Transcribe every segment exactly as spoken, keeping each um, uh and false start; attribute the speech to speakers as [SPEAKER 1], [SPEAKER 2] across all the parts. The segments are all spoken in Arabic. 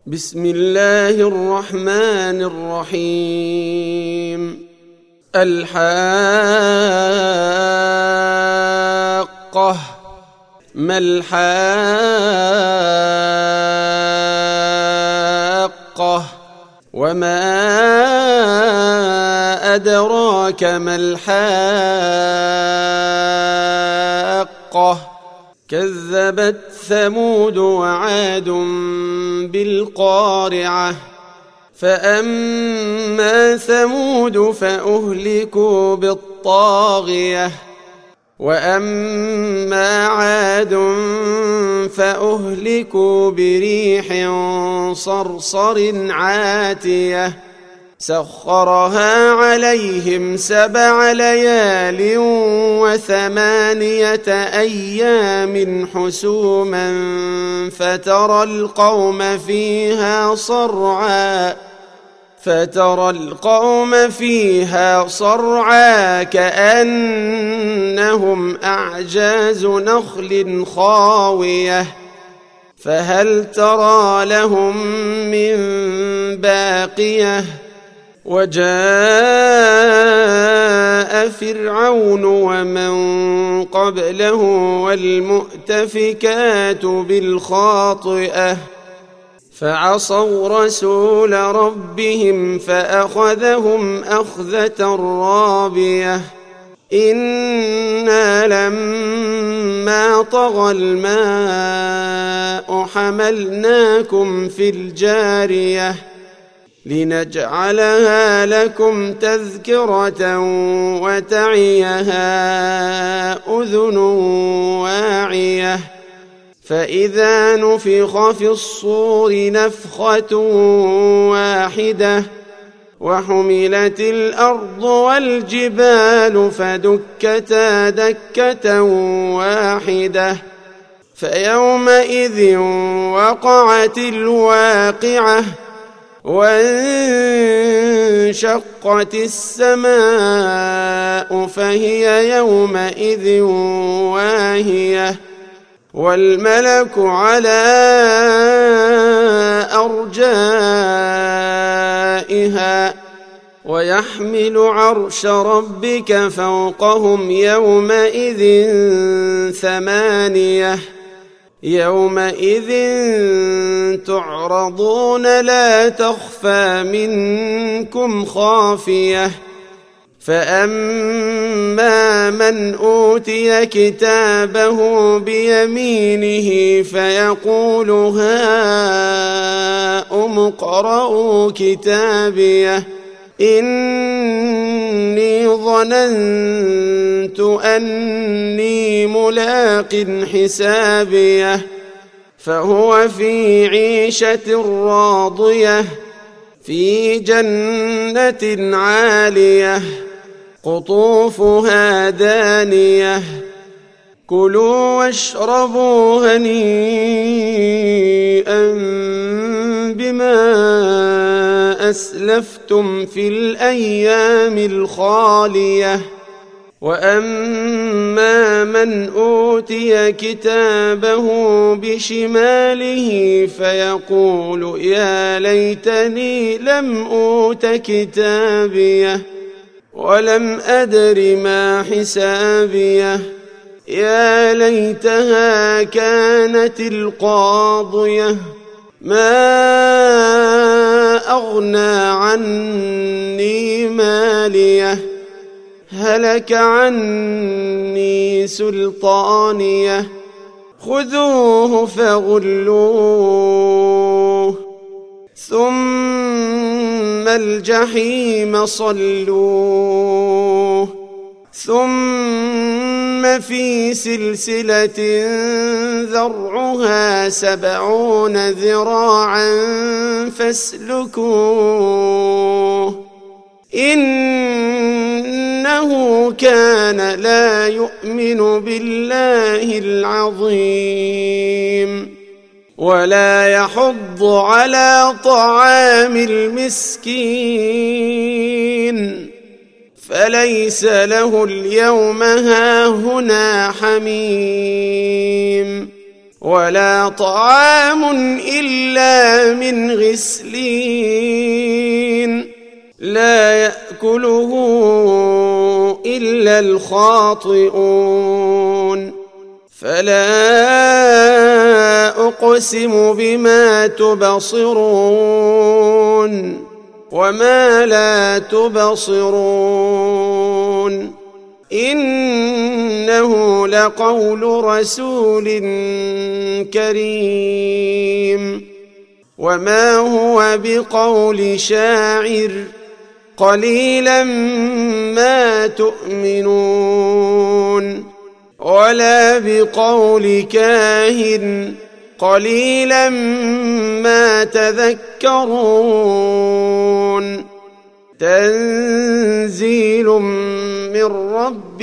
[SPEAKER 1] بسم الله الرحمن الرحيم. الحاقة. ما الحاقة؟ وما أدراك ما الحاقة؟ كذبت ثمود وعاد بالقارعة. فأما ثمود فأهلكوا بالطاغية، وأما عاد فأهلكوا بريح صرصر عاتية سخرها عليهم سبع ليال وثمانية أيام حسوما فترى القوم فيها صرعا فترى القوم فيها صرعا كأنهم أعجاز نخل خاوية فهل ترى لهم من باقية. وجاء فرعون ومن قبله والمؤتفكات بالخاطئة فعصوا رسول ربهم فأخذهم أخذة رابية. إنا لما طغى الماء حملناكم في الجارية لنجعلها لكم تذكرة وتعيها أذن واعية. فإذا نفخ في الصور نفخة واحدة وحملت الأرض والجبال فدكتا دكة واحدة فيومئذ وقعت الواقعة وانشقت السماء فهي يومئذ واهية والملك على أرجائها ويحمل عرش ربك فوقهم يومئذ ثمانية يومئذ تعرضون لا تخفى منكم خافية. فأما من أوتي كتابه بيمينه فيقول هاؤم اقرءوا كتابيه إني ظننت أني ملاق حسابيه فهو في عيشة راضية في جنة عالية قطوفها دانية كلوا واشربوا هنيئا بما أسلفتم في الأيام الخالية. وأما من أوتي كتابه بشماله فيقول يا ليتني لم أوت كتابيه ولم أدر ما حسابيه يا ليتها كانت القاضية ما أغنى عني ماليه هلك عني سلطانيه خذوه فغلوه ثم الجحيم صلوه ثم في سلسلة ذرعها سبعون ذراعا فاسلكوه إنه كان لا يؤمن بالله العظيم ولا يحض على طعام المسكين فليس له اليوم هاهنا حميم ولا طعام إلا من غسلين لا يأكله إلا الخاطئون فلا أقسم بما تبصرون وما لا تبصرون إنه لقول رسول كريم وما هو بقول شاعر قليلا ما تؤمنون ولا بقول كاهن قليلا ما تذكرون تنزيل من رب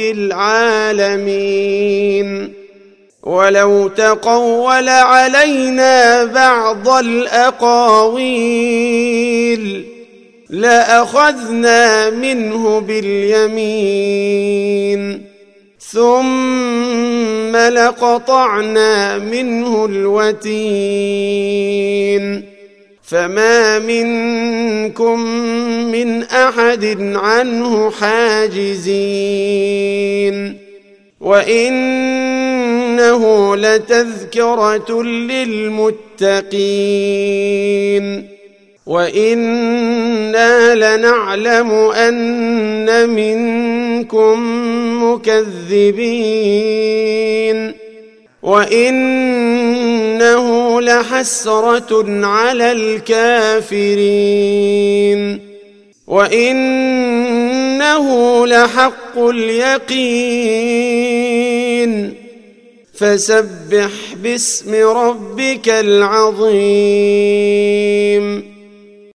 [SPEAKER 1] العالمين ولو تقول علينا بعض الأقاويل لأخذنا منه باليمين ثم لقطعنا منه الوتين فما منكم من أحد عنه حاجزين وإنه لتذكرة للمتقين وإنا لنعلم أن منكم مكذبين وإنه لحسرة على الكافرين وإنه لحق اليقين فسبح باسم ربك العظيم.